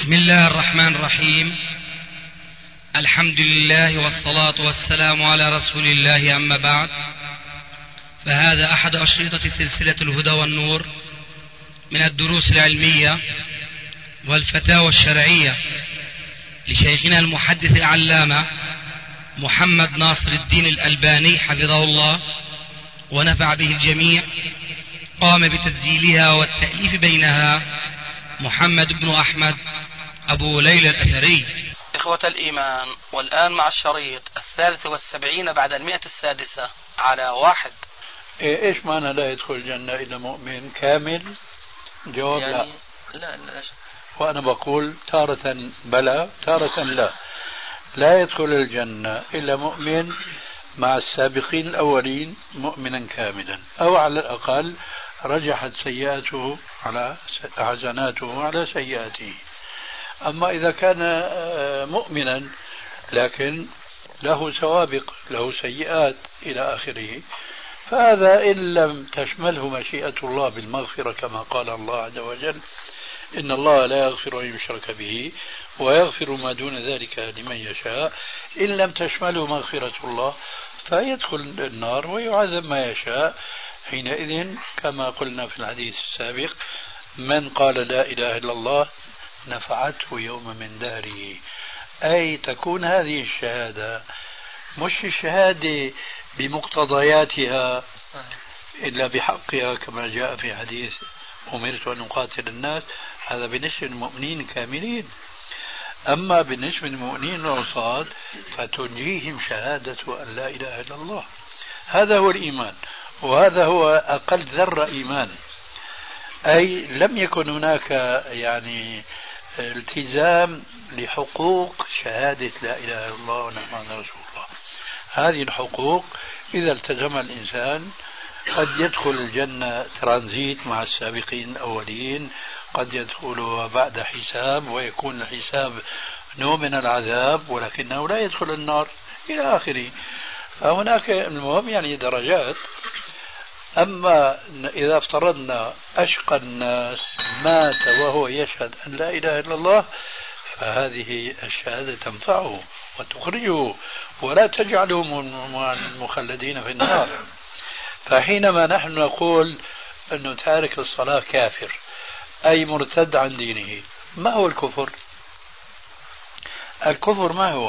بسم الله الرحمن الرحيم. الحمد لله والصلاة والسلام على رسول الله، أما بعد، فهذا أحد أشرطة سلسلة الهدى والنور من الدروس العلمية والفتاوى الشرعية لشيخنا المحدث العلامة محمد ناصر الدين الألباني حفظه الله ونفع به الجميع. قام بتسجيلها والتأليف بينها محمد بن أحمد أبو ليلى الأثري. إخوة الإيمان، والآن مع الشريط 73 بعد 106 على 1. إيش معنى لا يدخل الجنة إلا مؤمن كامل؟ جواب يعني لا. وأنا بقول تارة بلى تارة لا. لا يدخل الجنة إلا مؤمن مع السابقين الأولين مؤمنا كاملا، أو على الأقل رجحت سيئاته على حسناته على سيئاته. أما إذا كان مؤمنا لكن له سوابق، له سيئات إلى آخره، فهذا إن لم تشمله مشيئة الله بالمغفرة كما قال الله عز وجل: إن الله لا يغفر أن يشرك به ويغفر ما دون ذلك لمن يشاء. إن لم تشمله مغفرة الله فيدخل النار ويعذب ما يشاء. حينئذ كما قلنا في الحديث السابق: من قال لا إله إلا الله نفعته يوم من دهره. أي تكون هذه الشهادة مش الشهادة بمقتضياتها إلا بحقها كما جاء في حديث أمرت أن أقاتل الناس، هذا بالنسبة للمؤمنين كاملين. أما بالنسبة للمؤمنين العصاة فتنجيهم شهادة أن لا إله إلا الله. هذا هو الإيمان، وهذا هو أقل ذرة إيمان. أي لم يكن هناك يعني التزام لحقوق شهادة لا إله إلا الله ونحن رسول الله. هذه الحقوق إذا التزم الإنسان قد يدخل الجنة ترانزيت مع السابقين الأولين، قد يدخلها بعد حساب ويكون الحساب نوع من العذاب، ولكنه لا يدخل النار إلى آخره. فهناك المهم يعني درجات. أما إذا افترضنا أشقى الناس مات وهو يشهد أن لا إله إلا الله، فهذه الشهادة تنفعه وتخرجه ولا تجعله من المخلدين في النار. فحينما نحن نقول أنه تارك الصلاة كافر أي مرتد عن دينه، ما هو الكفر؟ الكفر ما هو؟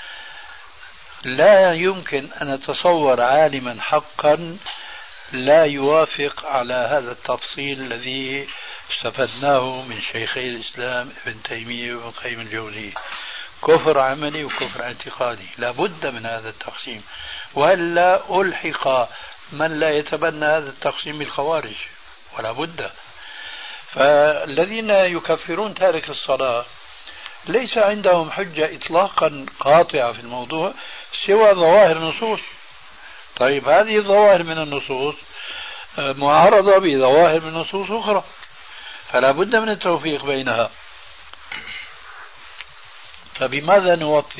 لا يمكن أن نتصور عالما حقا لا يوافق على هذا التفصيل الذي استفدناه من شيخي الإسلام ابن تيمية وابن قيم الجوزية: كفر عملي وكفر اعتقادي. لا بد من هذا التقسيم، وإلا ألحق من لا يتبنى هذا التقسيم بالخوارج، ولا بد. فالذين يكفرون تارك الصلاة ليس عندهم حجة إطلاقا قاطعة في الموضوع سوى ظواهر النصوص. طيب هذه الظواهر من النصوص معارضة بظواهر من نصوص أخرى، فلا بد من التوفيق بينها. فبماذا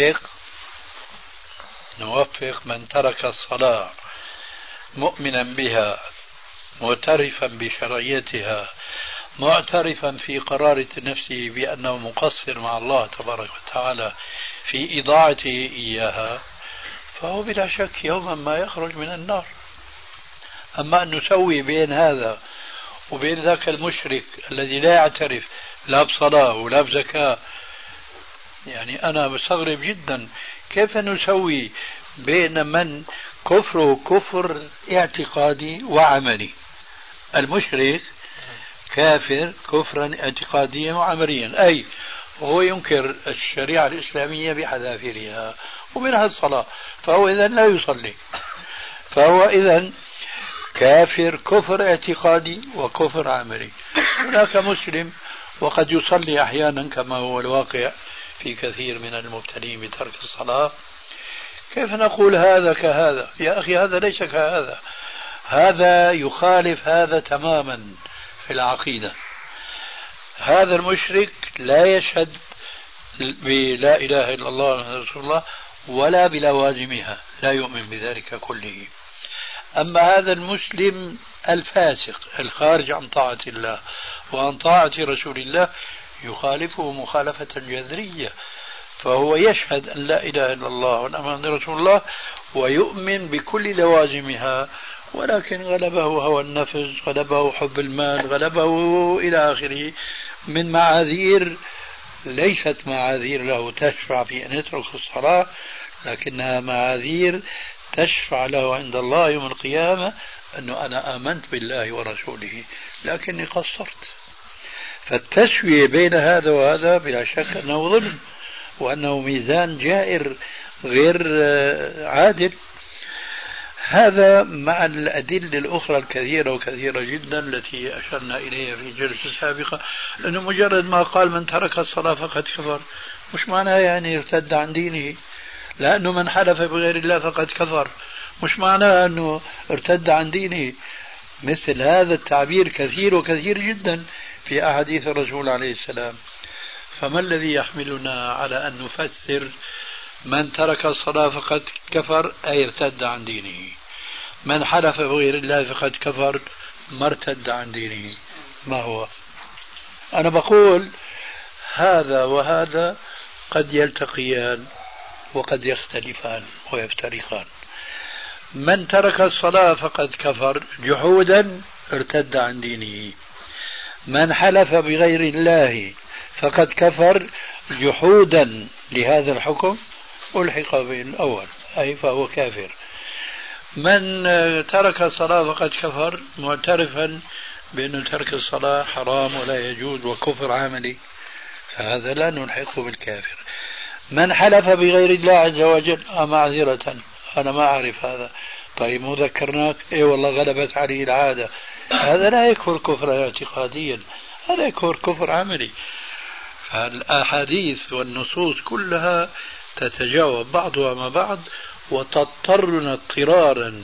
نوفق من ترك الصلاة مؤمنا بها معترفا بشرعيتها معترفا في قرارة نفسه بأنه مقصر مع الله تبارك وتعالى في إضاعته إياها، فهو بلا شك يوما ما يخرج من النار. أما أن نسوي بين هذا وبين ذاك المشرك الذي لا يعترف لا بصلاة ولا بزكاة، يعني أنا بستغرب جدا كيف نسوي بين من كفره كفر اعتقادي وعملي. المشرك كافر كفرا اعتقاديا وعمليا، أي هو ينكر الشريعة الإسلامية بحذافيرها ومنها الصلاة، فهو إذن لا يصلي، فهو إذن كافر كفر اعتقادي وكفر عملي. هناك مسلم وقد يصلي أحيانا كما هو الواقع في كثير من المبتلين بترك الصلاة. كيف نقول هذا كهذا؟ يا أخي هذا ليس كهذا، هذا يخالف هذا تماما في العقيدة. هذا المشرك لا يشهد بلا إله إلا الله محمد رسول الله ولا بلوازمها، لا يؤمن بذلك كله. أما هذا المسلم الفاسق الخارج عن طاعة الله وعن طاعة رسول الله يخالفه مخالفة جذرية، فهو يشهد أن لا إله إلا الله وأن محمد رسول الله ويؤمن بكل لوازمها، ولكن غلبه هوى النفس، غلبه حب المال، غلبه إلى آخره من معاذير ليست معاذير له تشفع في أن يترك الصلاة، لكنها معاذير تشفع له عند الله يوم القيامة أنه أنا آمنت بالله ورسوله لكني قصرت. فالتسوية بين هذا وهذا بلا شك أنه ظلم، وأنه ميزان جائر غير عادل. هذا مع الأدلة الأخرى الكثيرة وكثيرة جدا التي أشرنا إليها في جلسة سابقة، أنه مجرد ما قال من ترك الصلاة فقد كفر مش معناه يعني ارتد عن دينه، لأنه من حلف بغير الله فقد كفر مش معناه أنه ارتد عن دينه. مثل هذا التعبير كثير وكثير جدا في أحاديث الرسول عليه السلام. فما الذي يحملنا على أن نفسر من ترك الصلاة فقد كفر أي ارتد عن دينه، من حلف بغير الله فقد كفر ما ارتد عن دينه؟ ما هو؟ أنا بقول هذا وهذا قد يلتقيان وقد يختلفان ويفترقان. من ترك الصلاة فقد كفر جحودا ارتد عن دينه، من حلف بغير الله فقد كفر جحودا لهذا الحكم ألحق بالأول أي فهو كافر. من ترك الصلاة فقد كفر معترفا بأن ترك الصلاة حرام ولا يجوز وكفر عملي، فهذا لا نلحقه بالكافر. من حلف بغير الله عز وجل معذرة أنا ما أعرف هذا، طيب مو ذكرناك؟ إيه والله غلبت عليه العادة، هذا لا يكفر كفرا اعتقاديا، هذا يكفر كفر عملي. فالأحاديث والنصوص كلها تتجاوب بعضها مع بعض وتضطرنا اضطرارا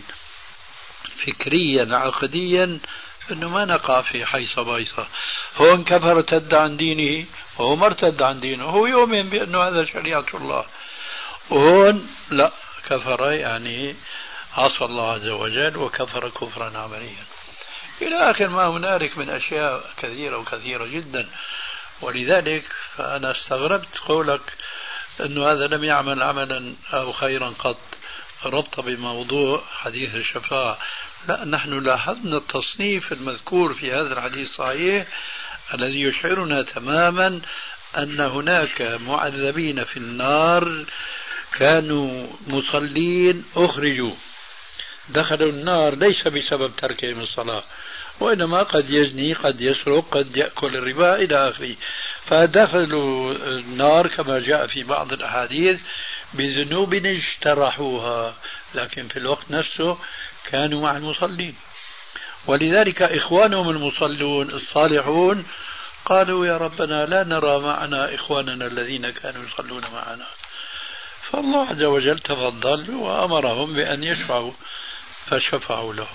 فكريا عقديا أنه ما نقع في حيصة بايصة. هون كفر ارتد عن دينه وهو ما ارتد عن دينه، هو يؤمن بأنه هذا شريعة الله، وهون لا كفر يعني عصى الله عز وجل وكفر كفرا عمليا إلى آخر ما هنالك من أشياء كثيرة وكثيرة جدا. ولذلك فأنا استغربت قولك أنه هذا لم يعمل عملا أو خيرا قط ربط بموضوع حديث الشفاعة. لا، نحن لاحظنا التصنيف المذكور في هذا الحديث الصحيح الذي يشعرنا تماما أن هناك معذبين في النار كانوا مصلين أخرجوا دخلوا النار ليس بسبب تركهم الصلاة، وإنما قد يزني قد يسرق قد يأكل الربا إلى آخره، فدخلوا النار كما جاء في بعض الأحاديث بذنوب اجترحوها، لكن في الوقت نفسه كانوا مع المصلين. ولذلك إخوانهم المصلون الصالحون قالوا يا ربنا لا نرى معنا إخواننا الذين كانوا يصلون معنا، فالله عز وجل تفضل وأمرهم بأن يشفعوا فشفعوا لهم.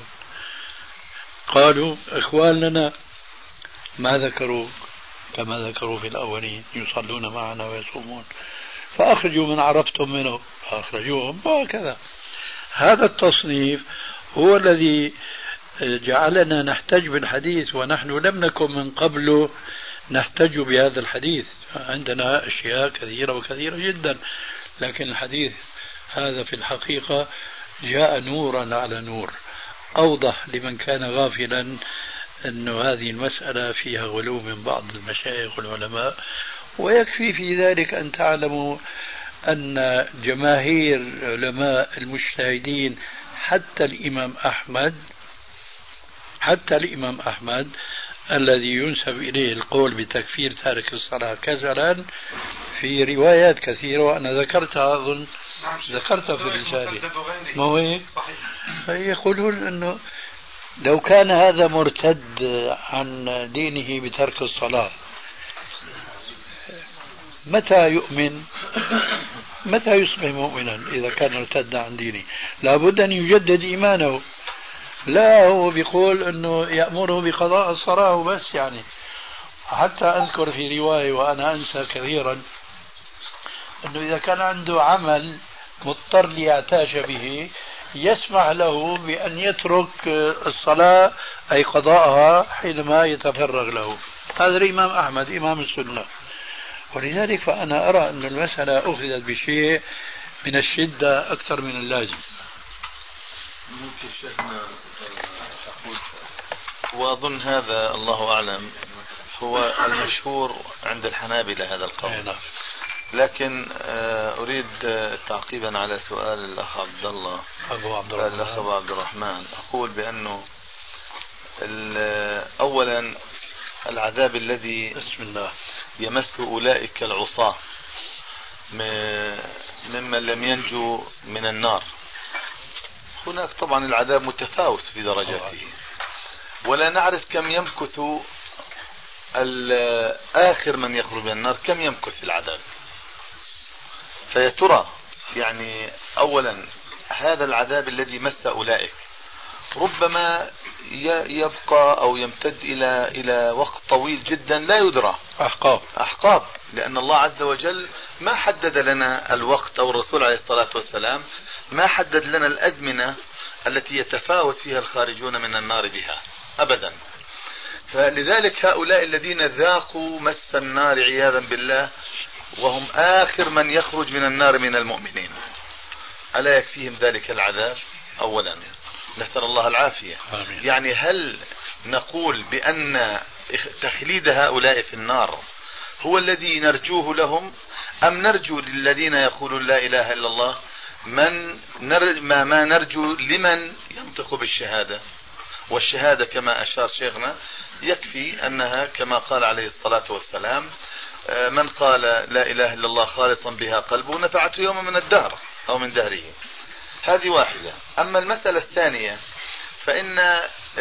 قالوا إخواننا ما ذكروا كما ذكروا في الأولين يصلون معنا ويصومون، فأخرجوا من عرفتم منه فأخرجوهم، وهكذا. هذا التصنيف هو الذي جعلنا نحتج بالحديث، ونحن لم نكن من قبل نحتج بهذا الحديث، عندنا أشياء كثيرة وكثيرة جدا، لكن الحديث هذا في الحقيقة جاء نورا على نور، أوضح لمن كان غافلا أن هذه المسألة فيها غلو من بعض المشايخ والعلماء. ويكفي في ذلك أن تعلموا أن جماهير علماء المجتهدين حتى الإمام أحمد الذي ينسب إليه القول بتكفير تارك الصلاة كسلا في روايات كثيرة وأنا ذكرتها أظن ذكرتها في الرسالة، ما هو هيك؟ يقولون أنه لو كان هذا مرتد عن دينه بترك الصلاة متى يؤمن؟ متى يصبح مؤمنا إذا كان ارتد عن دينه؟ لابد أن يجدد إيمانه. لا، هو بيقول أنه يأمره بقضاء الصلاة وبس. يعني حتى أذكر في رواية وأنا أنسى كثيرا أنه إذا كان عنده عمل مضطر ليعتاش به يسمح له بأن يترك الصلاة أي قضاءها حينما يتفرغ له. هذا الإمام أحمد إمام السنة. ولذلك فأنا أرى أن المسألة أخذت بشيء من الشدة أكثر من اللازم. ممكن شيخنا أقول، وأظن هذا الله أعلم هو المشهور عند الحنابلة هذا القول، لكن أريد تعقيبا على سؤال الأخ عبد الله الأخ أبو عبد الرحمن، أقول بأنه أولا العذاب الذي بسم الله يمس أولئك العصاة ممن لم ينجو من النار، هناك طبعا العذاب متفاوت في درجاته، ولا نعرف كم يمكث آخر من يخرج من النار، كم يمكث في العذاب. فيترى يعني أولا هذا العذاب الذي مس أولئك ربما يبقى أو يمتد إلى وقت طويل جدا لا يدرى، أحقاب، لأن الله عز وجل ما حدد لنا الوقت، أو الرسول عليه الصلاة والسلام ما حدد لنا الأزمنة التي يتفاوت فيها الخارجون من النار بها أبدا. فلذلك هؤلاء الذين ذاقوا مس النار عياذا بالله وهم آخر من يخرج من النار من المؤمنين، ألا يكفيهم ذلك العذاب؟ أولا نسأل الله العافية. يعني هل نقول بأن تخليد هؤلاء في النار هو الذي نرجوه لهم، أم نرجو للذين يقولون لا إله إلا الله ما نرجو لمن ينطق بالشهادة؟ والشهادة كما أشار شيخنا يكفي أنها كما قال عليه الصلاة والسلام من قال لا إله إلا الله خالصا بها قلبه نفعته يوم من الدهر أو من دهره. هذه واحدة. أما المسألة الثانية فإن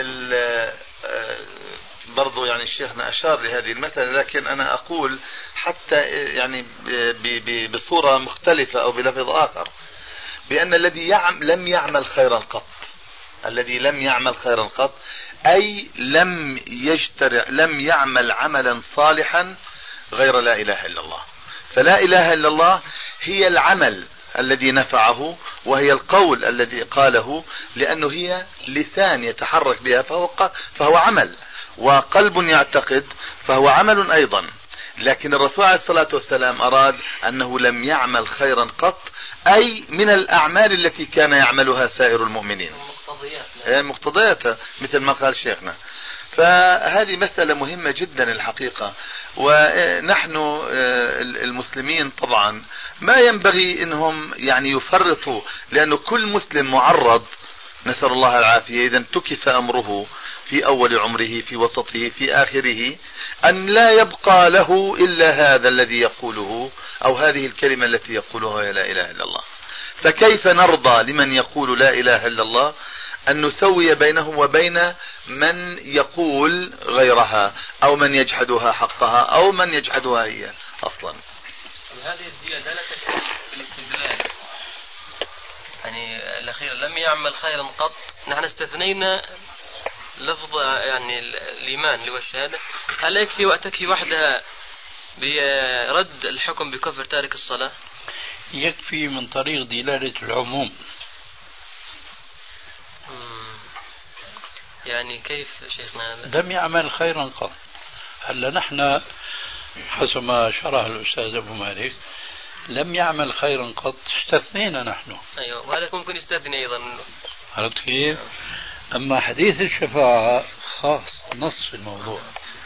برضو يعني شيخنا أشار لهذه المسألة، لكن أنا أقول حتى يعني بصورة مختلفة أو بلفظ آخر، بأن الذي لم يعمل خيرا قط، الذي لم يعمل خيرا قط أي لم يعمل عملا صالحا غير لا إله إلا الله. فلا إله إلا الله هي العمل الذي نفعه، وهي القول الذي قاله، لأنه هي لسان يتحرك بها فهو عمل، وقلب يعتقد فهو عمل أيضا. لكن الرسول عليه الصلاة والسلام أراد أنه لم يعمل خيرا قط، أي من الأعمال التي كان يعملها سائر المؤمنين، مقتضياتها مثل ما قال شيخنا. فهذه مسألة مهمة جدا الحقيقة، ونحن المسلمين طبعا ما ينبغي انهم يعني يفرطوا، لأنه كل مسلم معرض، نسأل الله العافية، إذا انتكس أمره في أول عمره في وسطه في آخره أن لا يبقى له إلا هذا الذي يقوله أو هذه الكلمة التي يقولها لا إله إلا الله. فكيف نرضى لمن يقول لا إله إلا الله أن نسوي بينه وبين من يقول غيرها أو من يجحدها حقها أو من يجحدها هي أصلا؟ هذه الزيادة لا تكفي في الاستدلال، يعني الأخير لم يعمل خيرا قط، نحن استثنينا لفظ يعني الإيمان اللي هو الشهادة، هل يكفي وتكفي وحدها برد الحكم بكفر تارك الصلاة؟ يكفي من طريق دلالة العموم. يعني كيف شيخنا هذا؟ لم يعمل خيرا قط. هلا نحن حسب ما شرح الأستاذ أبو مالك لم يعمل خيرا قط، استثنينا نحن. أيوة، وهذا ممكن يستثني أيضا. عرفت كيف؟ أما حديث الشفاعة خاص نص الموضوع.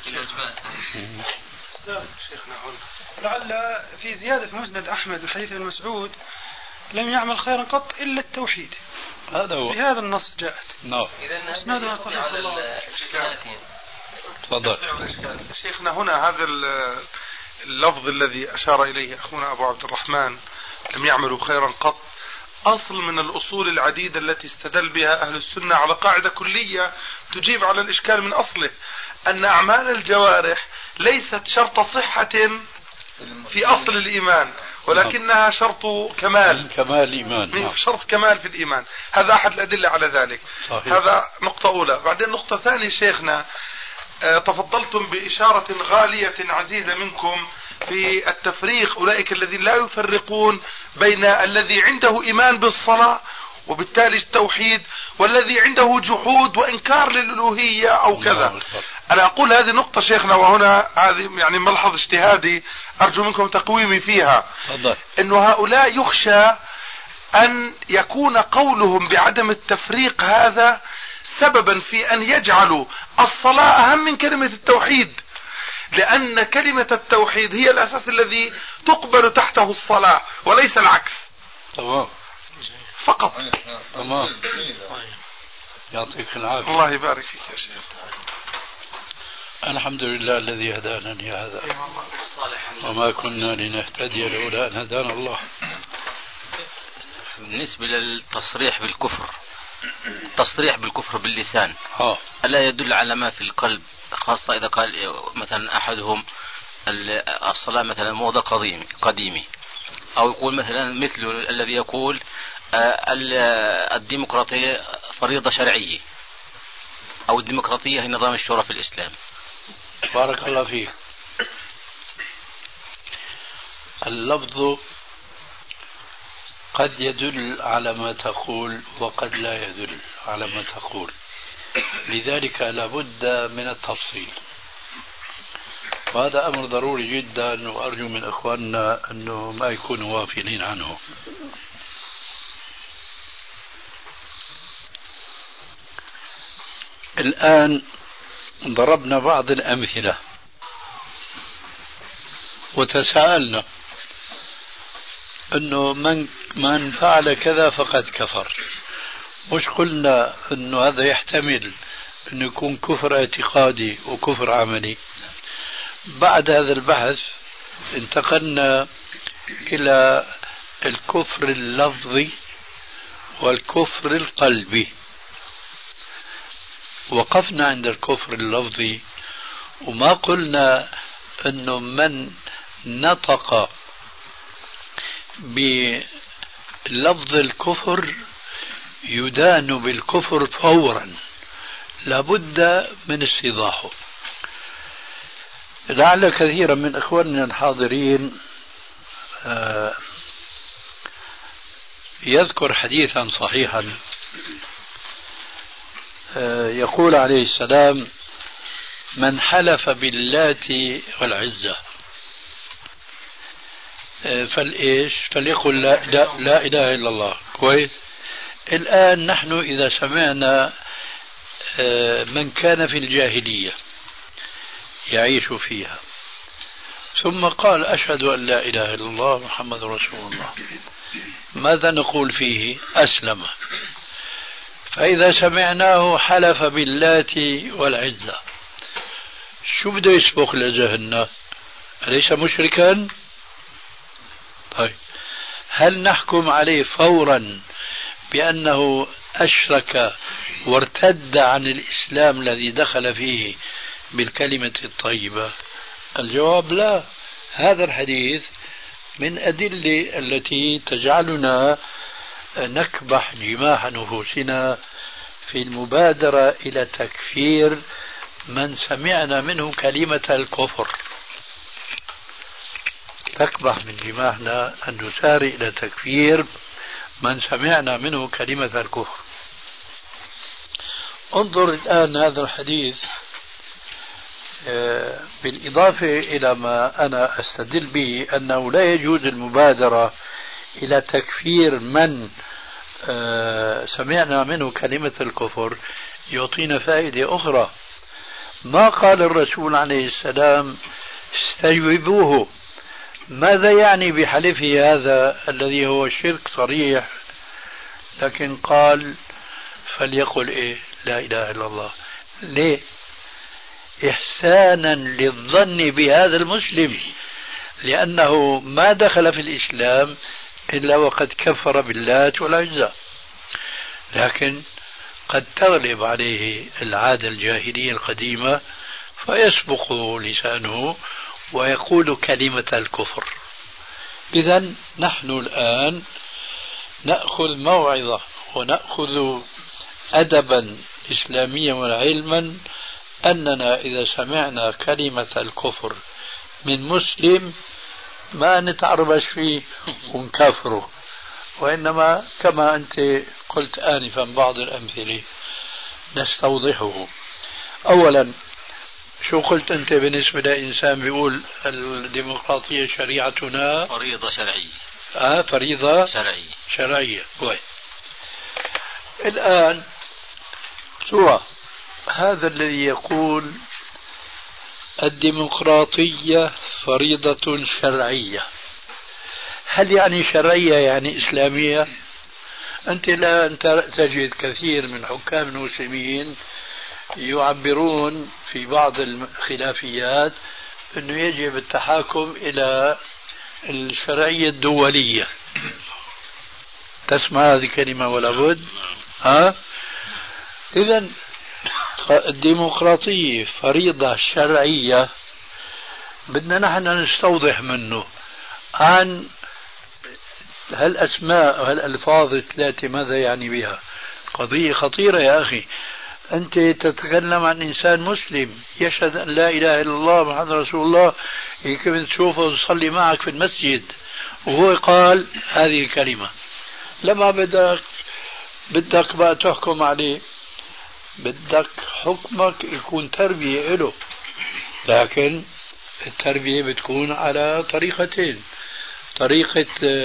شيخنا لعل في زيادة في مسند أحمد من حديث ابن مسعود لم يعمل خيرا قط إلا التوحيد، هذا هو بهذا النص جاءت. نعم. إذا اسنادها صحيح. على الإشكالاتين. تفضل شيخنا. هنا هذا اللفظ الذي أشار إليه أخونا أبو عبد الرحمن لم يعملوا خيرا قط، أصل من الأصول العديدة التي استدل بها أهل السنة على قاعدة كلية تجيب على الإشكال من أصله، أن أعمال الجوارح ليست شرط صحة في أصل الإيمان، ولكنها شرط كمال، كمال الإيمان، شرط كمال في الإيمان. هذا أحد الأدلة على ذلك. صحيح. هذا نقطة أولى. بعدين نقطة ثانية شيخنا، تفضلتم بإشارة غالية عزيزة منكم في التفريق، أولئك الذين لا يفرقون بين الذي عنده إيمان بالصلاة وبالتالي التوحيد، والذي عنده جحود وإنكار للألوهية أو كذا. أنا أقول هذه نقطة شيخنا، وهنا هذه يعني ملحظ اجتهادي أرجو منكم تقويمي فيها، أنه هؤلاء يخشى أن يكون قولهم بعدم التفريق هذا سببا في أن يجعلوا الصلاة أهم من كلمة التوحيد، لأن كلمة التوحيد هي الأساس الذي تقبل تحته الصلاة وليس العكس. تمام فقط. تمام. يعطيك العافية. الله يبارك فيك يا شيخ. الحمد لله الذي هدانا لهذا وما كنا لنهتدي لولا أن هدانا الله. بالنسبة للتصريح بالكفر، التصريح بالكفر باللسان ألا يدل على ما في القلب، خاصة إذا قال مثلا أحدهم الصلاة مثلا موضة قديمة، أو يقول مثلا مثل الذي يقول الديمقراطية فريضة شرعية، أو الديمقراطية هي نظام الشورى في الإسلام. بارك الله فيك. اللفظ قد يدل على ما تقول وقد لا يدل على ما تقول، لذلك لابد من التفصيل، وهذا أمر ضروري جدا، وأرجو من إخواننا أنه ما يكونوا غافلين عنه. الآن ضربنا بعض الأمثلة وتساءلنا أنه من فعل كذا فقد كفر. مش قلنا أنه هذا يحتمل أنه يكون كفر اعتقادي وكفر عملي. بعد هذا البحث انتقلنا إلى الكفر اللفظي والكفر القلبي. وقفنا عند الكفر اللفظي، وما قلنا أنه من نطق بلفظ الكفر يدان بالكفر فورا، لابد من استيضاحه. لعل كثيرا من إخواننا الحاضرين يذكر حديثا صحيحا يقول عليه السلام: من حلف باللات والعزة فليقل لا إله إلا الله. كويس. الآن نحن إذا سمعنا من كان في الجاهلية يعيش فيها ثم قال أشهد أن لا إله إلا الله محمد رسول الله، ماذا نقول فيه؟ أسلم. فإذا سمعناه حلف باللات والعزة، شو بده يسبق لذهننا؟ أليس مشركا؟ طيب، هل نحكم عليه فورا بأنه أشرك وارتد عن الإسلام الذي دخل فيه بالكلمة الطيبة؟ الجواب لا. هذا الحديث من أدلة التي تجعلنا نكبح جماح نفوسنا في المبادرة إلى تكفير من سمعنا منه كلمة الكفر. تكبح من جماحنا أن نسارع إلى تكفير من سمعنا منه كلمة الكفر. انظر الآن هذا الحديث بالإضافة إلى ما أنا أستدل به أنه لا يجوز المبادرة إلى تكفير من سمعنا منه كلمة الكفر، يعطينا فائدة أخرى. ما قال الرسول عليه السلام استجوبوه؟ ماذا يعني بحلفه هذا الذي هو شرك صريح؟ لكن قال فليقل لا إله إلا الله. ليه؟ إحسانا للظن بهذا المسلم، لأنه ما دخل في الإسلام إلا وقد كفر باللات والعزى. لكن قد تغلب عليه العادة الجاهلية القديمة فيسبق لسانه ويقول كلمة الكفر. إذن نحن الآن نأخذ موعظة ونأخذ أدبا إسلاميا وعلما أننا إذا سمعنا كلمة الكفر من مسلم ما نتعربش فيه ونكفره وإنما كما أنت قلت آنفا بعض الأمثلة نستوضحه. أولا، شو قلت أنت بالنسبة لإنسان بيقول الديمقراطية شريعتنا فريضة شرعية؟ فريضة شرعية. كويس. الآن سوى هذا الذي يقول الديمقراطية فريضة شرعية، هل يعني شرعية يعني إسلامية؟ أنت الآن تجد كثير من حكام المسلمين يعبرون في بعض الخلافيات أنه يجب التحاكم إلى الشرعية الدولية. تسمع هذه الكلمة ولا بد؟ إذن الديمقراطية فريضة شرعية، بدنا نحن نستوضح منه عن هالأسماء وهالألفاظ الثلاثة ماذا يعني بها. قضية خطيرة يا أخي، أنت تتكلم عن إنسان مسلم يشهد أن لا إله إلا الله محمد رسول الله، يمكن تشوفه وتصلي معك في المسجد وهو قال هذه الكلمة. لما بدك بقى تحكم عليه، بدك حكمك يكون تربية له، لكن التربية بتكون على طريقتين: طريقة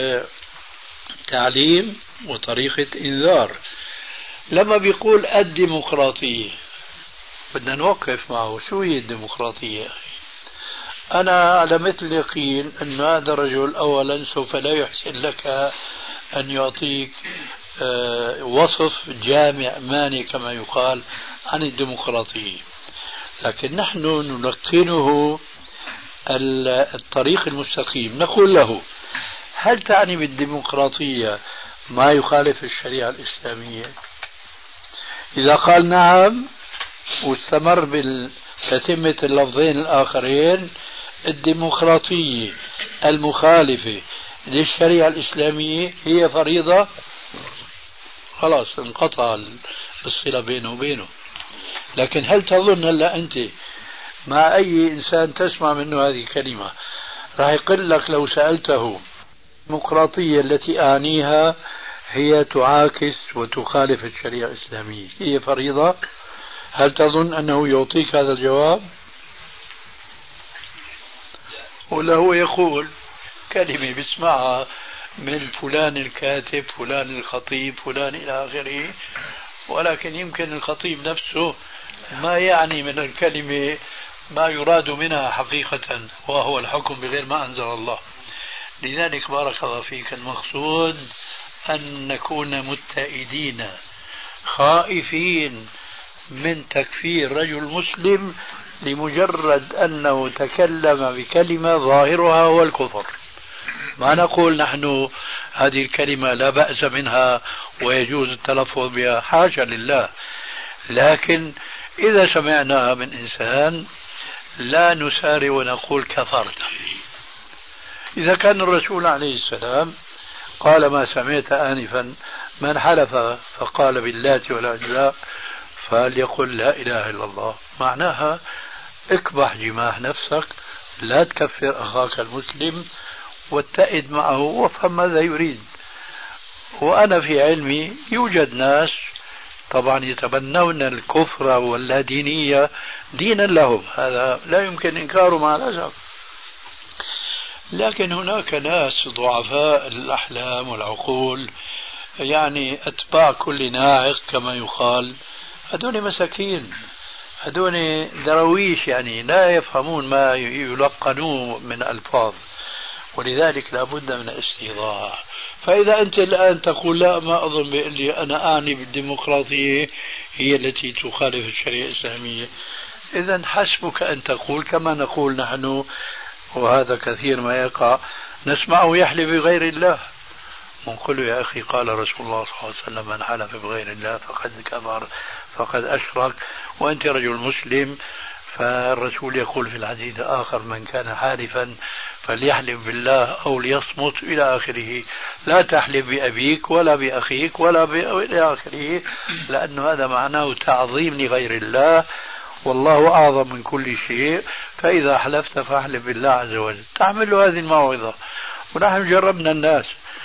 تعليم وطريقة إنذار. لما بيقول الديمقراطية بدنا نوقف معه، شو هي الديمقراطية؟ أنا على مثل يقين أن هذا الرجل أولا سوف لا يحسن لك أن يعطيك وصف جامع مانع كما يقال عن الديمقراطية، لكن نحن نلقنه الطريق المستقيم. نقول له: هل تعني بالديمقراطية ما يخالف الشريعة الإسلامية؟ إذا قال نعم واستمر بتتمة اللفظين الآخرين، الديمقراطية المخالفة للشريعة الإسلامية هي فريضة، خلاص انقطع الصلة بينه وبينه. لكن هل تظن هلا أنت مع أي إنسان تسمع منه هذه الكلمة راح يقول لك لو سألته الديمقراطية التي أعنيها هي تعاكس وتخالف الشريعة الإسلامية، هي فريضة؟ هل تظن أنه يعطيك هذا الجواب؟ ولا هو يقول كلمة بسمعها من فلان الكاتب، فلان الخطيب، فلان إلى آخره، ولكن يمكن الخطيب نفسه ما يعني من الكلمة ما يراد منها حقيقة، وهو الحكم بغير ما أنزل الله. لذلك بارك الله فيك، المقصود أن نكون متئدين خائفين من تكفير رجل مسلم لمجرد أنه تكلم بكلمة ظاهرها هو الكفر. ما نقول نحن هذه الكلمة لا بأس منها ويجوز التلفظ بها، حاشا لله، لكن إذا سمعناها من إنسان لا نسارع ونقول كفرت. إذا كان الرسول عليه السلام قال ما سمعت آنفا: من حلف فقال باللات والعزى فليقل لا إله إلا الله، معناها اكبح جماح نفسك، لا تكفر أخاك المسلم، واتئد معه وافهم ماذا يريد. وأنا في علمي يوجد ناس طبعا يتبنون الكفر واللادينية دينا لهم، هذا لا يمكن إنكاره مع الأسف، لكن هناك ناس ضعفاء الأحلام والعقول، يعني أتباع كل ناعق كما يقال، هذول مساكين، هذول درويش، يعني لا يفهمون ما يلقنوه من ألفاظ، ولذلك لا بد من استيضاح. فإذا أنت الآن تقول لا ما أظن بأني أنا أعني بالديمقراطية هي التي تخالف الشريعة الإسلامية، إذن حسبك أن تقول كما نقول نحن، وهذا كثير ما يقع، نسمعه يحلف بغير الله، ونقول يا أخي قال رسول الله صلى الله عليه وسلم: من حلف بغير الله فقد كفر فقد أشرك، وأنت رجل مسلم، فالرسول يقول في الحديث الآخر: من كان حالفا فليحلف بالله أو ليصمت إلى آخره، لا تحلف بأبيك ولا بأخيك ولا إلى آخره، لأن هذا معناه تعظيم لغير الله، والله أعظم من كل شيء، فإذا حلفت فاحلف بالله عز وجل. تحمل هذه الموعظة، ونحن جربنا الناس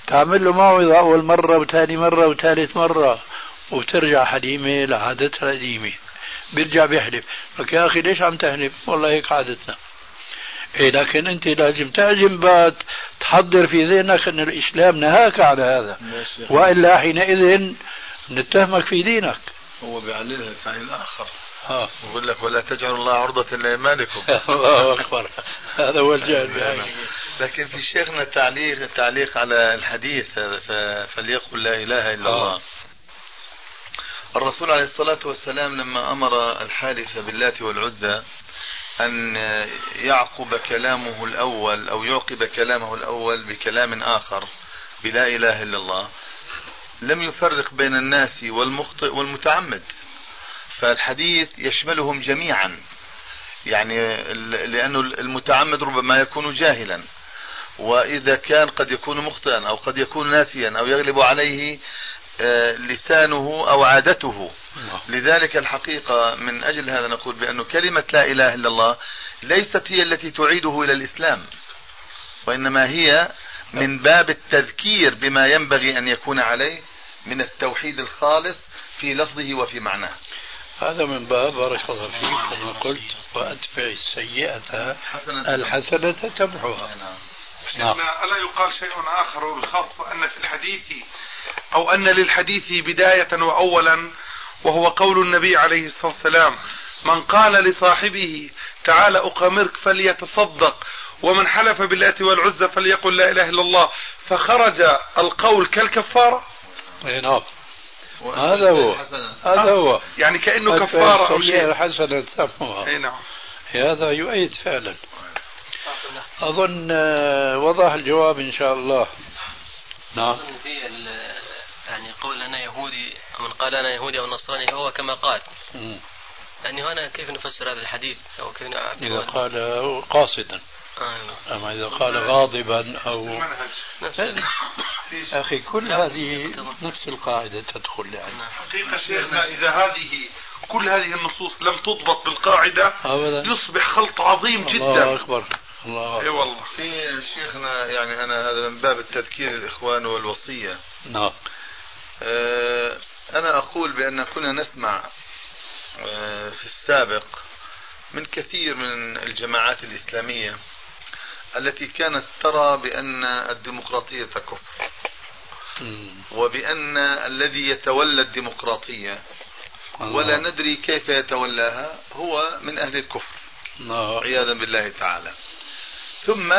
تعمل له موعظة أول مرة وثاني مرة وثالث مرة وبترجع حليمة لعادتها القديمة، بيرجع بيحلف لك يا أخي ليش عم تحلف؟ والله هيك عادتنا. إيه لكن أنت لازم تعزم بات تحضر في ذهنك أن الإسلام نهاك على هذا، وإلا حينئذ نتهمك في دينك. هو بيعللها تعليل آخر، بقول لك ولا تجعلوا الله عرضة لأيمانكم. الله أكبر. هذا هو الجهل. لكن في شيخنا تعليق على الحديث فليقل لا إله إلا الله. الرسول عليه الصلاة والسلام لما أمر الحالف باللات والعزى أن يعقب كلامه الأول أو يعقب كلامه الأول بكلام آخر بلا إله إلا الله، لم يفرق بين الناس والمخطئ والمتعمد، فالحديث يشملهم جميعا، يعني لأنه المتعمد ربما يكون جاهلا، وإذا كان قد يكون مخطئا أو قد يكون ناسيا أو يغلب عليه لسانه أو عادته. لذلك الحقيقة من أجل هذا نقول بأن كلمة لا إله إلا الله ليست هي التي تعيده إلى الإسلام، وإنما هي من باب التذكير بما ينبغي أن يكون عليه من التوحيد الخالص في لفظه وفي معناه. هذا من باب بارك الله فيك كما قلت وأتبع السيئة الحسنة تمحوها. ألا يقال شيء آخر وبخاصة أن في الحديث أو أن للحديث بداية وأولا، وهو قول النبي عليه الصلاة والسلام: من قال لصاحبه تعال أقامرك فليتصدق، ومن حلف باللات والعزى فليقل لا إله إلا الله، فخرج القول كالكفارة. نعم هذا هو يعني كأنه كفارة أو شيء. الحسنة تمحوها. نعم هذا يؤيد فعلا. أظن وضح الجواب إن شاء الله. نعم. يعني قول أنا يهودي، من قال أنا يهودي أو نصراني هو كما قال. يعني هنا كيف نفسر هذا الحديث أو كيف إذا قال قاصدا. أما إذا قال غاضبا أو أخي كل هذه نفس القاعدة تدخل يعني. حقيقة شيخنا إذا كل هذه النصوص لم تضبط بالقاعدة يصبح خلط عظيم جدا. الله أكبر. الله أكبر. والله في شيخنا يعني أنا هذا من باب التذكير الإخوان والوصية. نعم. أنا أقول بأن كنا نسمع في السابق من كثير من الجماعات الإسلامية التي كانت ترى بأن الديمقراطية كفر، وبأن الذي يتولى الديمقراطية ولا ندري كيف يتولاها هو من أهل الكفر عياذا بالله تعالى. ثم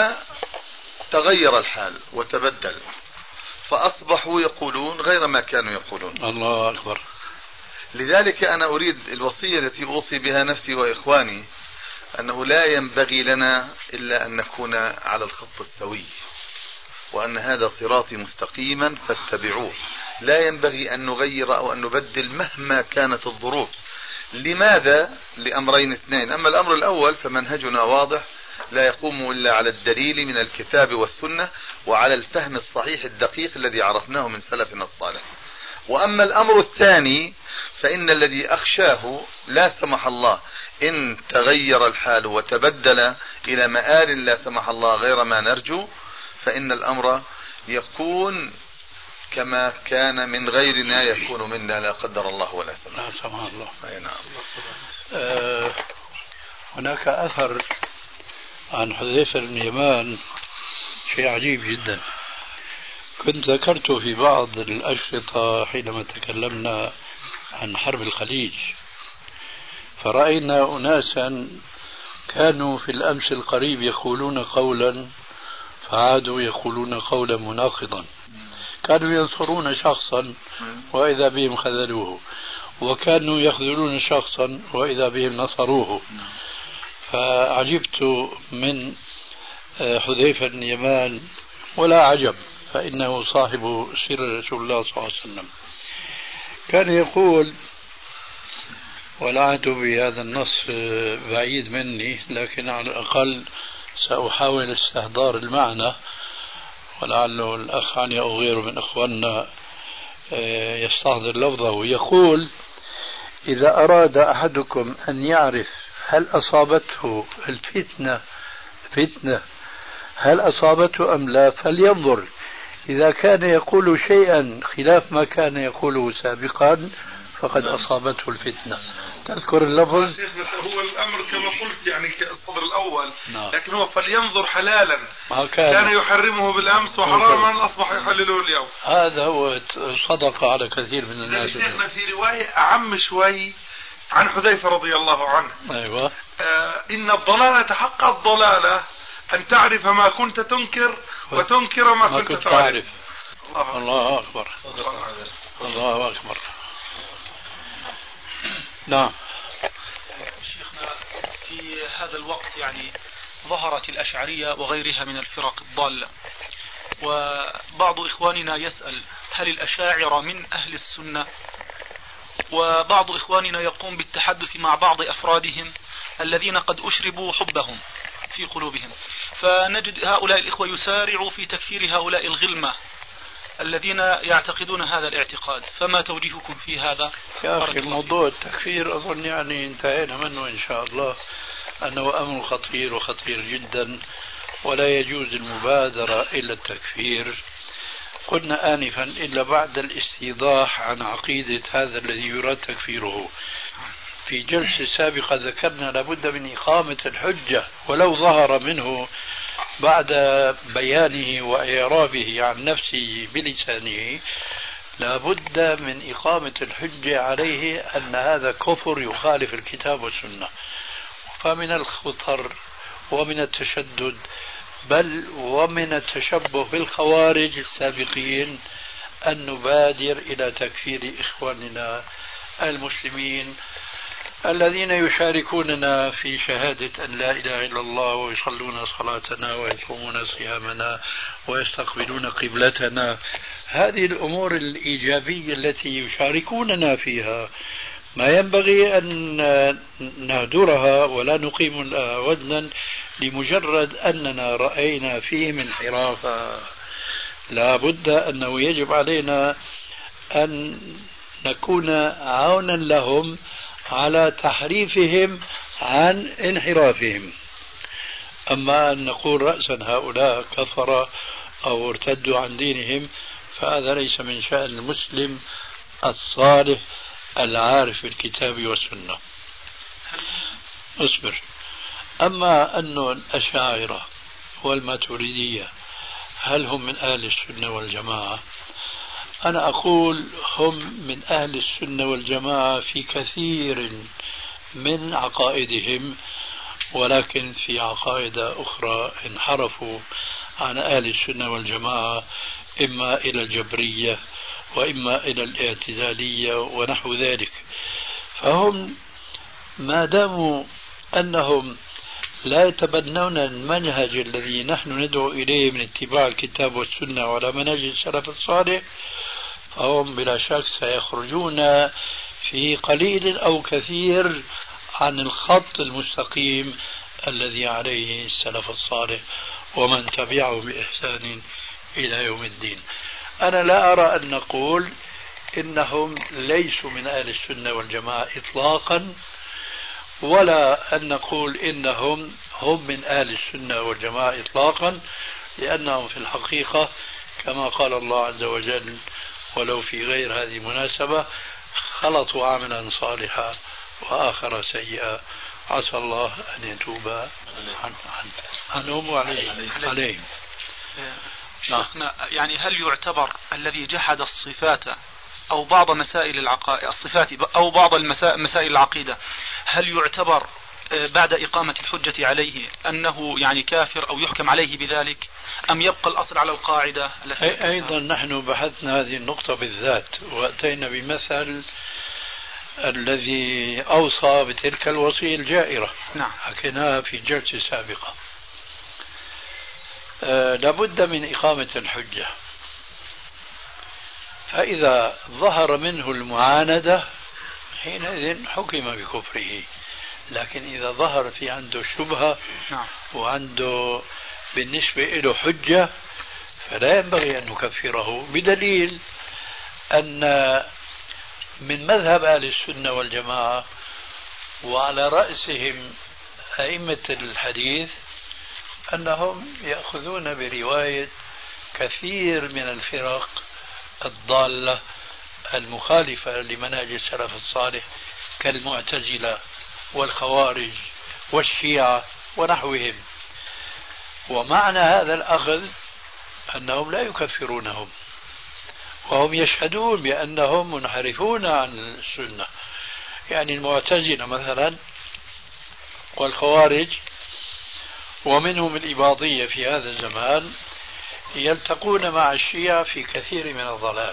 تغير الحال وتبدل، فأصبحوا يقولون غير ما كانوا يقولون. الله أكبر. لذلك أنا أريد الوصية التي أوصي بها نفسي وإخواني أنه لا ينبغي لنا إلا أن نكون على الخط السوي، وأن هذا صراطي مستقيما فاتبعوه. لا ينبغي أن نغير أو أن نبدل مهما كانت الظروف. لماذا؟ لأمرين اثنين. أما الأمر الأول فمنهجنا واضح لا يقوم إلا على الدليل من الكتاب والسنة وعلى الفهم الصحيح الدقيق الذي عرفناه من سلفنا الصالح. وأما الأمر الثاني فإن الذي أخشاه لا سمح الله إن تغير الحال وتبدل إلى مآل لا سمح الله غير ما نرجو، فإن الأمر يكون كما كان من غيرنا يكون منا لا قدر الله ولا سمح الله. نعم. هناك أثر عن حذيفة بن اليمان شيء عجيب جدا، كنت ذكرته في بعض الأشرطة حينما تكلمنا عن حرب الخليج، فرأينا أناسا كانوا في الأمس القريب يقولون قولا فعادوا يقولون قولا مناقضا، كانوا ينصرون شخصا وإذا بهم خذلوه، وكانوا يخذلون شخصا وإذا بهم نصروه. فعجبت من حذيفة بن اليمان، ولا عجب فإنه صاحب سر رسول الله صلى الله عليه وسلم. كان يقول، والعهد بهذا النص بعيد مني لكن على الأقل سأحاول استحضار المعنى، ولعله الأخ عني أو غيره من أخواننا يستحضر لفظه. يقول: إذا أراد أحدكم أن يعرف هل أصابته الفتنة هل أصابته أم لا، فلينظر إذا كان يقول شيئا خلاف ما كان يقوله سابقا فقد أصابته الفتنة. تذكر اللفظ؟ هو الأمر كما قلت يعني كالصدر الأول، لكن هو فلينظر حلالا كان يحرمه بالأمس وحراما أصبح يحلله اليوم. هذا هو صدق على كثير من الناس. شيخنا في رواية أعم شوي عن حذيفة رضي الله عنه، أيوة، إن الضلالة حق الضلالة أن تعرف ما كنت تنكر وتنكر ما كنت تعرف. الله أكبر، الله أكبر. نعم. شيخنا في هذا الوقت يعني ظهرت الأشعرية وغيرها من الفرق الضالة، وبعض إخواننا يسأل هل الأشاعرة من أهل السنة؟ وبعض إخواننا يقوم بالتحدث مع بعض أفرادهم الذين قد أشربوا حبهم في قلوبهم، فنجد هؤلاء الإخوة يسارعوا في تكفير هؤلاء الغلمة الذين يعتقدون هذا الاعتقاد، فما توجيهكم في هذا؟ يا أخي الموضوع التكفير أظن يعني انتهينا منه إن شاء الله، أنه أمر خطير وخطير جدا، ولا يجوز المبادرة إلى التكفير. قلنا آنفا إلا بعد الاستيضاح عن عقيدة هذا الذي يراد تكفيره. في جلسة سابقة ذكرنا لابد من إقامة الحجة، ولو ظهر منه بعد بيانه وإعرابه عن نفسه بلسانه لابد من إقامة الحجة عليه أن هذا كفر يخالف الكتاب والسنة. فمن الخطر ومن التشدد بل ومن التشبه بالخوارج السابقين أن نبادر إلى تكفير إخواننا المسلمين الذين يشاركوننا في شهادة أن لا إله إلا الله ويصلون صلاتنا ويصومون صيامنا ويستقبلون قبلتنا. هذه الأمور الإيجابية التي يشاركوننا فيها ما ينبغي أن نهدرها ولا نقيم لها وزنا لمجرد أننا رأينا فيهم انحرافا. لا بد أنه يجب علينا أن نكون عونا لهم على تحريفهم عن انحرافهم. أما أن نقول رأسا هؤلاء كفر أو ارتدوا عن دينهم فهذا ليس من شأن المسلم الصالح العارف بالكتاب والسنة. اصبر. أما أن الأشاعرة والماتريدية هل هم من أهل السنة والجماعة؟ أنا أقول هم من أهل السنة والجماعة في كثير من عقائدهم، ولكن في عقائد أخرى انحرفوا عن أهل السنة والجماعة، إما إلى الجبرية وإما إلى الاعتزالية ونحو ذلك. فهم ما داموا أنهم لا يتبنون المنهج الذي نحن ندعو إليه من اتباع الكتاب والسنة وعلى منهج السلف الصالح، فهم بلا شك سيخرجون في قليل أو كثير عن الخط المستقيم الذي عليه السلف الصالح ومن تبعه بإحسان إلى يوم الدين. أنا لا أرى أن نقول إنهم ليسوا من أهل السنة والجماعة إطلاقا، ولا أن نقول إنهم هم من أهل السنة والجماعة إطلاقا، لأنهم في الحقيقة كما قال الله عز وجل ولو في غير هذه المناسبة خلطوا عملا صالحا وآخر سيئا عسى الله أن يتوب عنهم وعليهم. شيخنا يعني هل يعتبر الذي جحد الصفات أو بعض مسائل الصفات أو بعض مسائل العقيدة هل يعتبر بعد إقامة الحجة عليه أنه يعني كافر أو يحكم عليه بذلك، أم يبقى الأصل على القاعدة؟ أيضا نحن بحثنا هذه النقطة بالذات وأتينا بمثل الذي أوصى بتلك الوصية الجائرة. نعم. حكيناها في جلسة سابقة. لابد من إقامة الحجة، فإذا ظهر منه المعاندة حينئذ حكم بكفره، لكن إذا ظهر في عنده شبهة وعنده بالنسبة له حجة فلا ينبغي أن نكفره، بدليل أن من مذهب أهل السنة والجماعة وعلى رأسهم أئمة الحديث أنهم يأخذون برواية كثير من الفرق الضالة المخالفة لمنهج السلف الصالح كالمعتزلة والخوارج والشيعة ونحوهم. ومعنى هذا الأخذ أنهم لا يكفرونهم، وهم يشهدون بأنهم منحرفون عن السنة. يعني المعتزلة مثلا والخوارج ومنهم الإباضية في هذا الزمان يلتقون مع الشيعة في كثير من الضلال.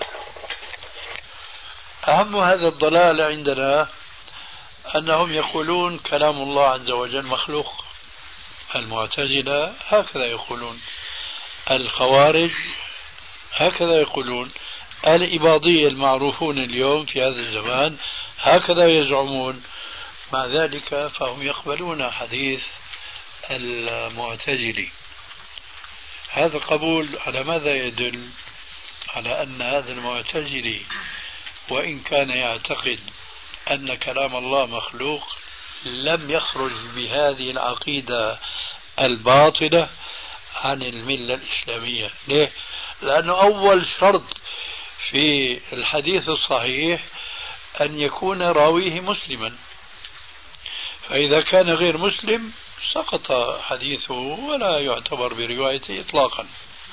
أهم هذا الضلال عندنا أنهم يقولون كلام الله عز وجل مخلوق. المعتزلة هكذا يقولون، الخوارج هكذا يقولون، الإباضية المعروفون اليوم في هذا الزمان هكذا يزعمون. مع ذلك فهم يقبلون حديث المعتزلي. هذا القبول على ماذا يدل؟ على أن هذا المعتزلي وإن كان يعتقد أن كلام الله مخلوق لم يخرج بهذه العقيدة الباطلة عن الملة الإسلامية. ليه؟ لأنه أول شرط في الحديث الصحيح أن يكون راويه مسلما، فإذا كان غير مسلم سقط حديثه ولا يعتبر بروايته إطلاقا.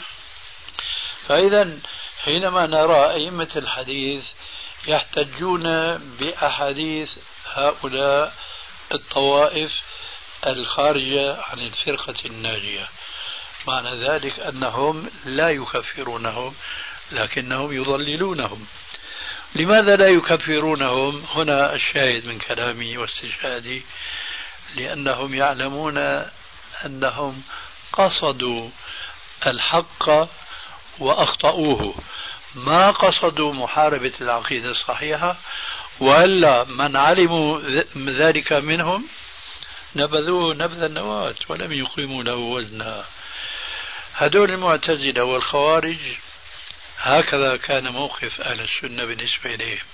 فإذا حينما نرى أئمة الحديث يحتجون بأحاديث هؤلاء الطوائف الخارجة عن الفرقة الناجية، معنى ذلك أنهم لا يكفرونهم لكنهم يضللونهم. لماذا لا يكفرونهم؟ هنا الشاهد من كلامي واستشهادي، لأنهم يعلمون أنهم قصدوا الحق وأخطأوه، ما قصدوا محاربة العقيدة الصحيحة، وإلا من علموا ذلك منهم نبذوه نبذ النواة ولم يقيموا له وزنا. هذول المعتزلة والخوارج هكذا كان موقف أهل السنة بالنسبة إليهم.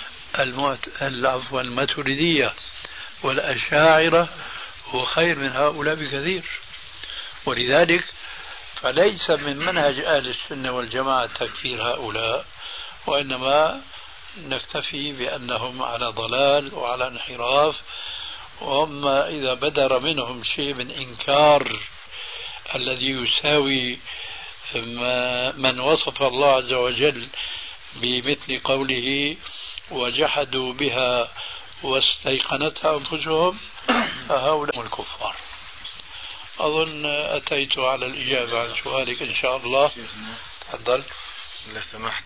الماتريدية والأشاعرة هو خير من هؤلاء بكثير، ولذلك فليس من منهج أهل السنة والجماعة تكفير هؤلاء، وإنما نكتفي بأنهم على ضلال وعلى انحراف. وهم إذا بدر منهم شيء من إنكار الذي يساوي من وصف الله عز وجل بمثل قوله وجحدوا بها واستيقنتها أنفسهم فهؤلاء هم الكفار. أظن أتيت على الإجابة عن سؤالك إن شاء الله. تفضل. لا سمحت.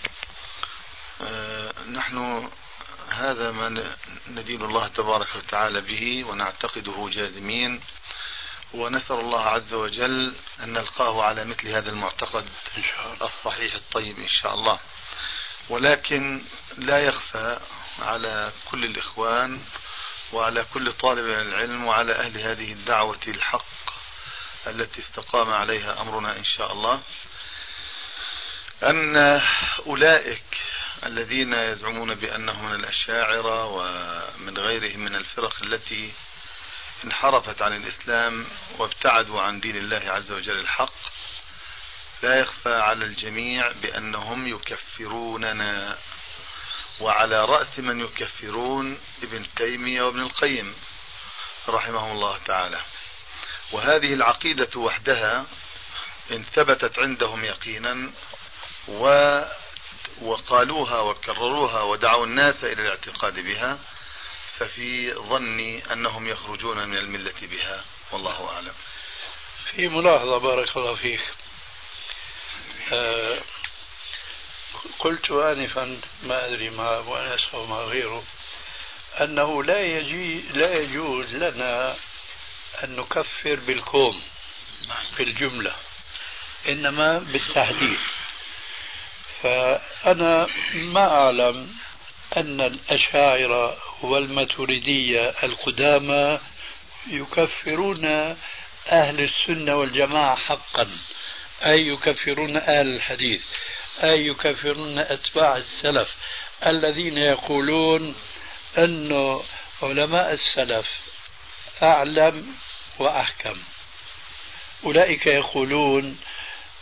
نحن هذا ما ندين الله تبارك وتعالى به ونعتقده جازمين، ونسأل الله عز وجل أن نلقاه على مثل هذا المعتقد الصحيح الطيب إن شاء الله. ولكن لا يخفى على كل الإخوان وعلى كل طالب من العلم وعلى أهل هذه الدعوة الحق التي استقام عليها أمرنا إن شاء الله أن أولئك الذين يزعمون بأنهم من الأشاعرة ومن غيرهم من الفرق التي انحرفت عن الإسلام وابتعدوا عن دين الله عز وجل الحق، لا يخفى على الجميع بأنهم يكفروننا، وعلى رأس من يكفرون ابن تيمية وابن القيم رحمهم الله تعالى. وهذه العقيدة وحدها إن ثبتت عندهم يقينا وقالوها وكرروها ودعوا الناس إلى الاعتقاد بها، ففي ظني أنهم يخرجون من الملة بها، والله أعلم. في ملاحظة بارك الله فيك، قلت آنفا ما أدري ما أبو أنس أو ما غيره أنه لا يجوز لنا أن نكفر بالكوم في الجملة، إنما بالتحديد. فأنا ما أعلم أن الأشاعرة والماتريدية القدامى يكفرون أهل السنة والجماعة حقا، أي يكفرون أهل الحديث، أي يكفرون أتباع السلف الذين يقولون أن علماء السلف أعلم وأحكم. أولئك يقولون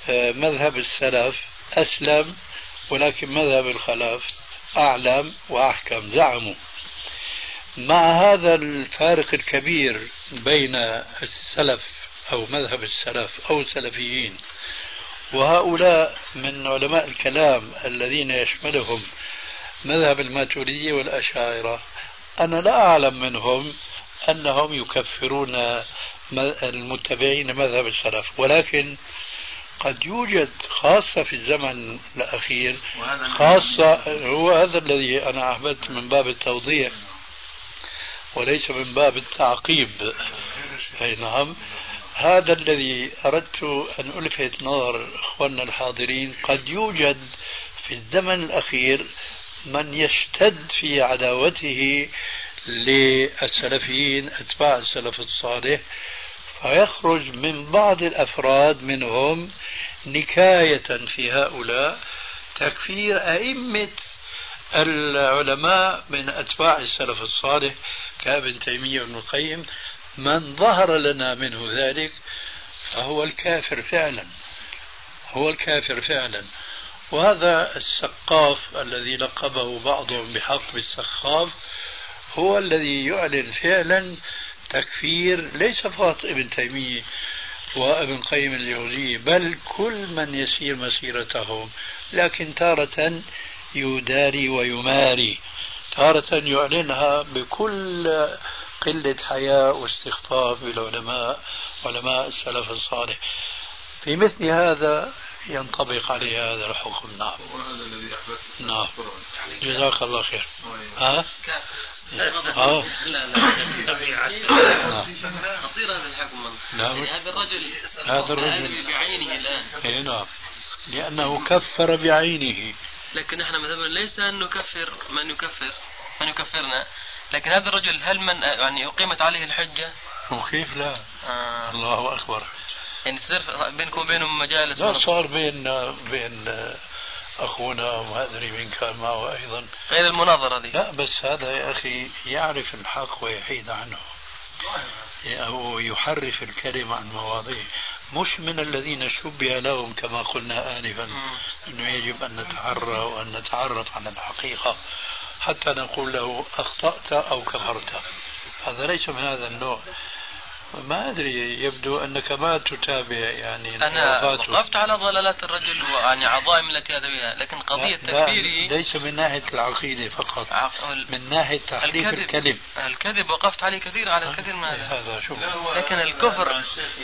مذهب السلف أسلم، ولكن مذهب الخلف أعلم وأحكم زعموا. مع هذا الفارق الكبير بين السلف أو مذهب السلف أو السلفيين وهؤلاء من علماء الكلام الذين يشملهم مذهب الماتريدية والأشاعرة، أنا لا أعلم منهم أنهم يكفرون المتبعين مذهب السلف، ولكن قد يوجد خاصة في الزمن الأخير، خاصة هو هذا الذي أنا أحببت من باب التوضيح وليس من باب التعقيب. أي نعم، هذا الذي أردت أن ألفت نظر إخواننا الحاضرين. قد يوجد في الزمن الأخير من يشتد في عداوته للسلفيين أتباع السلف الصالح، فيخرج من بعض الأفراد منهم نكاية في هؤلاء تكفير أئمة العلماء من أتباع السلف الصالح كابن تيمية وابن القيم. من ظهر لنا منه ذلك فهو الكافر فعلا، هو الكافر فعلا. وهذا السقاف الذي لقبه بعضهم بحق بالسخاف هو الذي يعلن فعلا تكفير ليس فقط ابن تيمية وابن قيم الجوزية، بل كل من يسير مسيرتهم، لكن تارة يداري ويماري، تارة يعلنها بكل قلة حياء واستخفاف بالعلماء، علماء السلف الصالح. في مثل هذا ينطبق عليه هذا الحكم. نعم، وهذا الذي أحببت. نعم، جزاك الله خير. خطير هذا الحكم. نعم، هذا الرجل بعينه الآن. نعم، لأنه كفر بعينه. لكن نحن مثلا ليس أن نكفر من يكفرنا، لكن هذا الرجل هل من يعني أقيمت عليه الحجة؟ وكيف لا؟ الله أكبر. يعني صار بينكم وبينهم مجالس؟ لا، صار بين أخونا وما أدري من كان معه أيضا غير المناظرة دي. لا، بس هذا يا أخي يعرف الحق ويحيد عنه، أو يحرف الكلمة عن مواضيع، مش من الذين شبه لهم كما قلنا آنفا أنه يجب أن نتحرى وأن نتعرف على الحقيقة حتى نقول له أخطأت أو كفرت. هذا ليس من هذا النوع. ما أدري، يبدو أنك ما تتابع يعني. أنا وقفت على ضلالات الرجل ويعني عظائم التي هذا بها، لكن قضية تكفيري ليس من ناحية العقيدة فقط، من ناحية تحريف الكلم. الكذب وقفت عليه كثير على الكثير من هذا شوف. لكن الكفر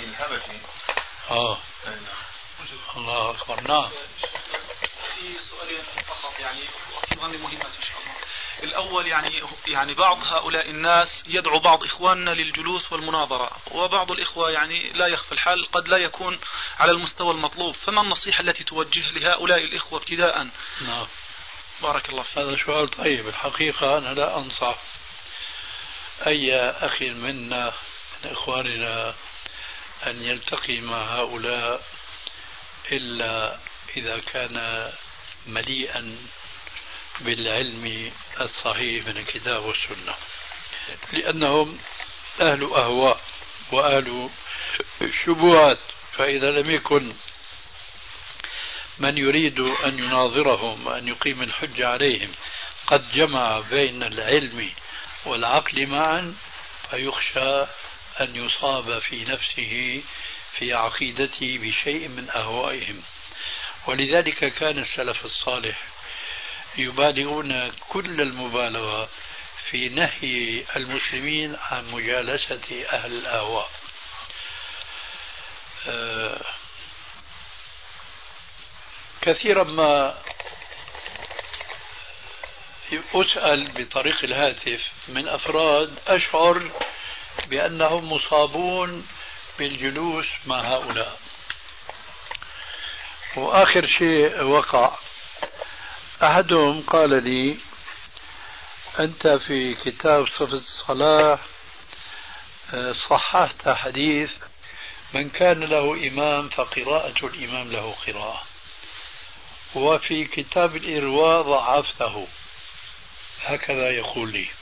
الله أكبر. نعم، في سؤالين فقط يعني أظن مهمات إن شاء الله. الأول يعني بعض هؤلاء الناس يدعو بعض إخواننا للجلوس والمناظرة، وبعض الإخوة يعني لا يخفى الحال قد لا يكون على المستوى المطلوب، فما النصيحة التي توجه لهؤلاء الإخوة ابتداء؟ نعم، بارك الله فيك. هذا سؤال طيب. الحقيقة أنا لا أنصح أي أخ منا من إخواننا أن يلتقي مع هؤلاء إلا إذا كان مليئا بالعلم الصحيح من الكتاب والسنة، لأنهم أهل أهواء وأهل شبهات. فإذا لم يكن من يريد أن يناظرهم وأن يقيم الحجة عليهم قد جمع بين العلم والعقل معا، فيخشى أن يصاب في نفسه في عقيدته بشيء من أهوائهم. ولذلك كان السلف الصالح يبالغون كل المبالغة في نهي المسلمين عن مجالسة أهل الأهواء. كثيرا ما أسأل بطريق الهاتف من أفراد أشعر بأنهم مصابون بالجلوس مع هؤلاء، وآخر شيء وقع أحدهم قال لي: أنت في كتاب صفة الصلاة صححت حديث من كان له إمام فقراءة الإمام له قراءة، وفي كتاب الإرواء ضعفته. هكذا يقول لي.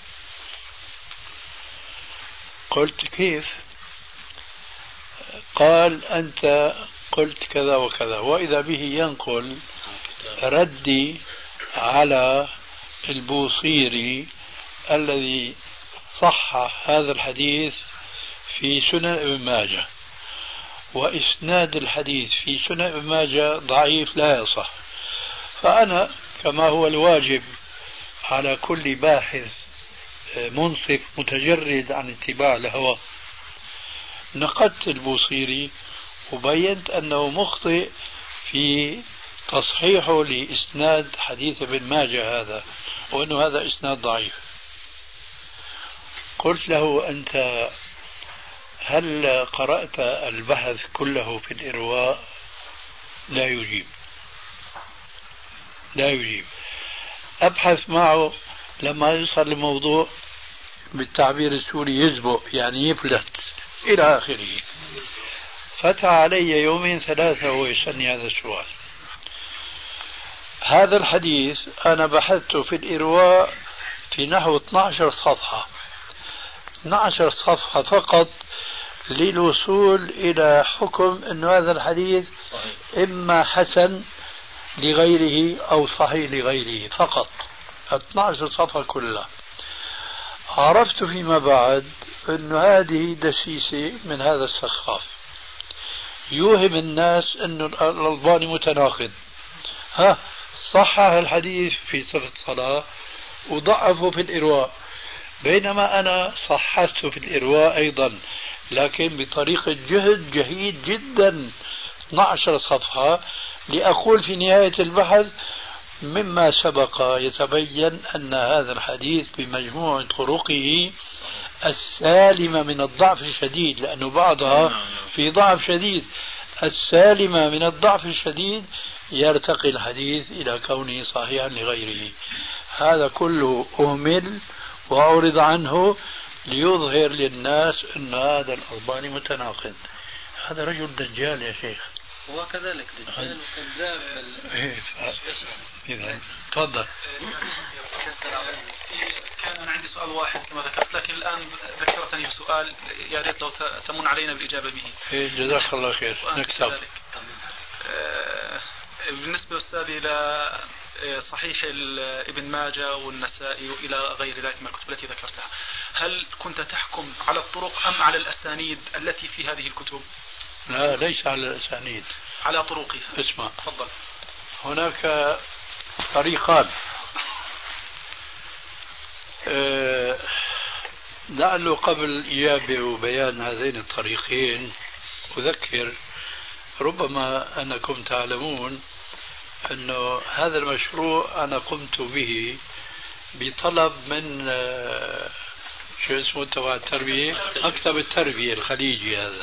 قلت: كيف؟ قال: أنت قلت كذا وكذا، وإذا به ينقل ردي على البوصيري الذي صحح هذا الحديث في سنن ابن ماجه، وإسناد الحديث في سنن ابن ماجه ضعيف لا يصح. فأنا كما هو الواجب على كل باحث منصف متجرد عن اتباع الهوى، نقدت البوصيري وبينت أنه مخطئ في تصحيحه لإسناد حديث ابن ماجه هذا، وأنه هذا إسناد ضعيف. قلت له: أنت هل قرأت البحث كله في الإرواء؟ لا يجيب. أبحث معه لما يوصل الموضوع بالتعبير السوري يزبق، يعني يفلت إلى آخره. فتح علي يومين ثلاثة وهو يسألني هذا السؤال. هذا الحديث أنا بحثته في الإرواء في نحو 12 صفحة، 12 صفحة فقط للوصول إلى حكم أن هذا الحديث إما حسن لغيره أو صحيح لغيره، فقط 12 صفحة كلها. عرفت فيما بعد أن هذه دسيسة من هذا السخاف يوهم الناس أن الألباني متناقض، صحح الحديث في صفة الصلاة وضعفه في الإرواء، بينما أنا صححته في الإرواء أيضا، لكن بطريقة جهيد جدا، 12 صفحة، لأقول في نهاية البحث: مما سبق يتبين أن هذا الحديث بمجموع طرقه السالمة من الضعف الشديد، لأنه بعضها في ضعف شديد، السالمة من الضعف الشديد يرتقي الحديث إلى كونه صحيحا لغيره. هذا كله أهمل وأعرض عنه ليظهر للناس أن هذا الألباني متناقض. هذا رجل دجال يا شيخ. هو كذلك دجال وكذاب. إذا تفضل. كان عندي سؤال واحد كما ذكرت، لكن الآن ذكرتني بسؤال يا ريت لو تمن علينا بالإجابة به. جزاك الله خير. نكتب. بالنسبة أستاذي إلى صحيح ابن ماجه والنسائي وإلى غير ذلك من الكتب التي ذكرتها، هل كنت تحكم على الطرق أم على الأسانيد التي في هذه الكتب؟ لا، ليس على الأسانيد، على طرقها. اسمع، تفضل. هناك طريقان، لعله قبل الإجابة وبيان هذين الطريقين أذكر، ربما أنكم تعلمون أنه هذا المشروع أنا قمت به بطلب من شو اسمه تبع التربية، مكتب التربية الخليجي هذا،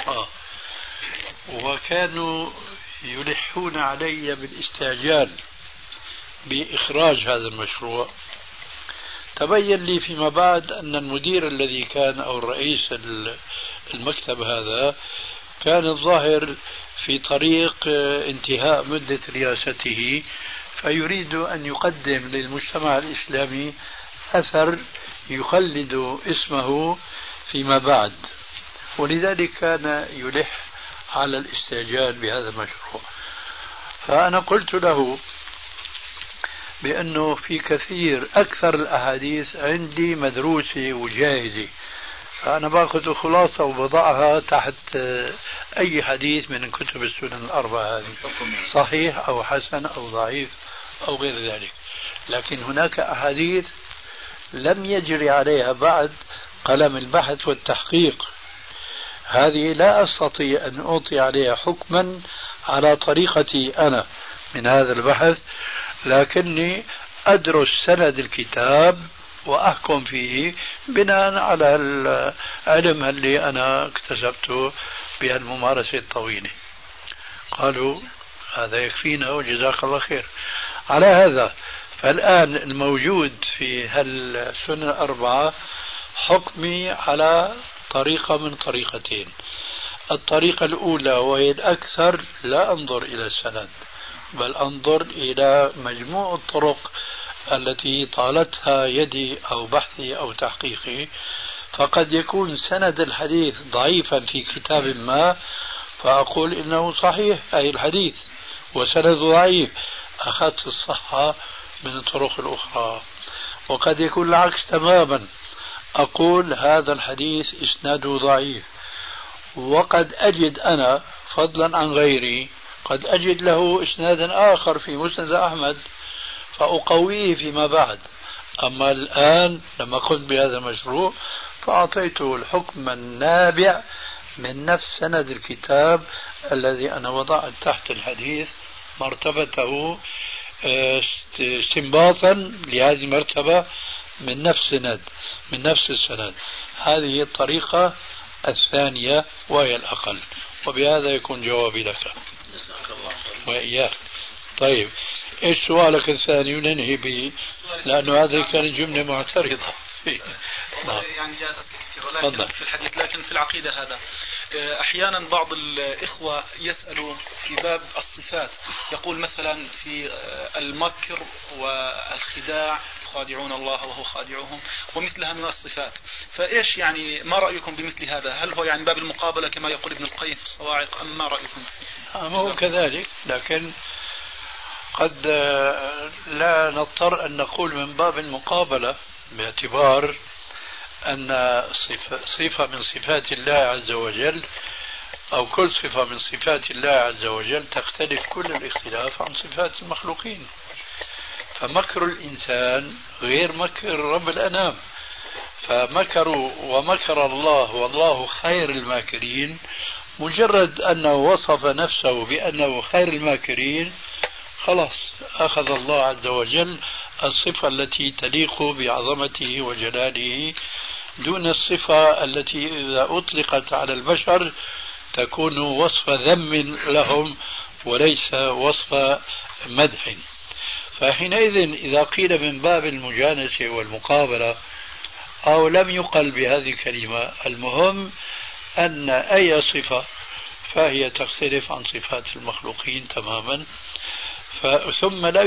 وكانوا يلحون علي بالاستعجال بإخراج هذا المشروع. تبين لي فيما بعد أن المدير الذي كان أو الرئيس المكتب هذا كان الظاهر في طريق انتهاء مدة رئاسته، فيريد أن يقدم للمجتمع الإسلامي أثر يخلد اسمه فيما بعد، ولذلك كان يلح على الاستعجال بهذا المشروع. فأنا قلت له بأنه في كثير أكثر الأحاديث عندي مدروسة وجاهزة، فأنا باخذ خلاصة وبضعها تحت أي حديث من كتب السنن الأربعة هذه، صحيح أو حسن أو ضعيف أو غير ذلك. لكن هناك أحاديث لم يجري عليها بعد قلم البحث والتحقيق، هذه لا أستطيع أن أعطي عليها حكما على طريقتي أنا من هذا البحث، لكني أدرس سند الكتاب وأحكم فيه بناء على العلم اللي أنا اكتسبته بهالممارسة الطويلة. قالوا هذا يكفينا وجزاك الله خير. على هذا فالآن الموجود في هالسنن الأربعة حكمي على طريقة من طريقتين. الطريقة الأولى وهي الأكثر، لا أنظر إلى السند بل أنظر إلى مجموع الطرق التي طالتها يدي أو بحثي أو تحقيقي، فقد يكون سند الحديث ضعيفا في كتاب ما، فأقول إنه صحيح أي الحديث وسند ضعيف، أخذت الصحة من الطرق الأخرى. وقد يكون العكس تماما، أقول هذا الحديث إسناده ضعيف، وقد أجد أنا فضلا عن غيري قد أجد له إسنادا آخر في مسند أحمد فأقويه فيما بعد. أما الآن لما قلت بهذا المشروع فأعطيته الحكم النابع من نفس سند الكتاب الذي أنا وضعت تحت الحديث مرتبته استنباطا لهذه المرتبة من نفس السند. هذه الطريقة الثانية وهي الأقل، وبهذا يكون جوابي لك وإياك. طيب إيش سؤالك الثاني وننهي به، لأنه هذه كانت جملة معترضة يعني جاءت كثير لكن في الحديث، لكن في العقيدة هذا أحيانا بعض الإخوة يسألوا في باب الصفات، يقول مثلا في المكر والخداع يخادعون الله وهو خادعهم ومثلها من الصفات، فإيش يعني ما رأيكم بمثل هذا؟ هل هو يعني باب المقابلة كما يقول ابن القيم في الصواعق أم ما رأيكم؟ هو كذلك، لكن قد لا نضطر أن نقول من باب المقابلة، باعتبار أن صفة من صفات الله عز وجل أو كل صفة من صفات الله عز وجل تختلف كل الاختلاف عن صفات المخلوقين. فمكر الإنسان غير مكر رب الأنام، فمكروا ومكر الله والله خير الماكرين، مجرد أنه وصف نفسه بأنه خير الماكرين خلاص أخذ الله عز وجل الصفة التي تليق بعظمته وجلاله دون الصفة التي إذا أطلقت على البشر تكون وصف ذم لهم وليس وصف مدح. فحينئذ إذا قيل من باب المجانسة والمقابلة أو لم يقل بهذه الكلمة، المهم أن أي صفة فهي تختلف عن صفات المخلوقين تماما، ثم لا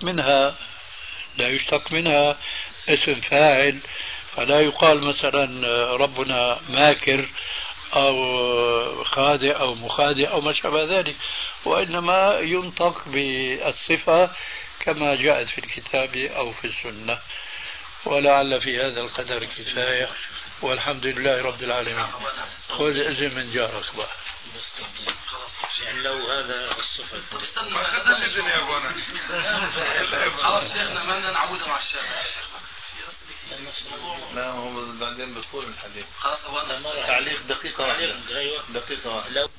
يشتق منها اسم فاعل، فلا يقال مثلا ربنا ماكر أو خادع أو مخادع أو ما شابه ذلك، وإنما ينطق بالصفة كما جاءت في الكتاب أو في السنة. ولعل في هذا القدر كفاية، والحمد لله رب العالمين. خذ إذن من جارك بقى. يعني لو هذا الصفة ما خدش إذن يا أبونا. خلاص شيخنا ما بدنا نعود مع الشيخ. لا هو بعدين بطول الحديث. خلاص أبونا تعليق دقيقة واحدة.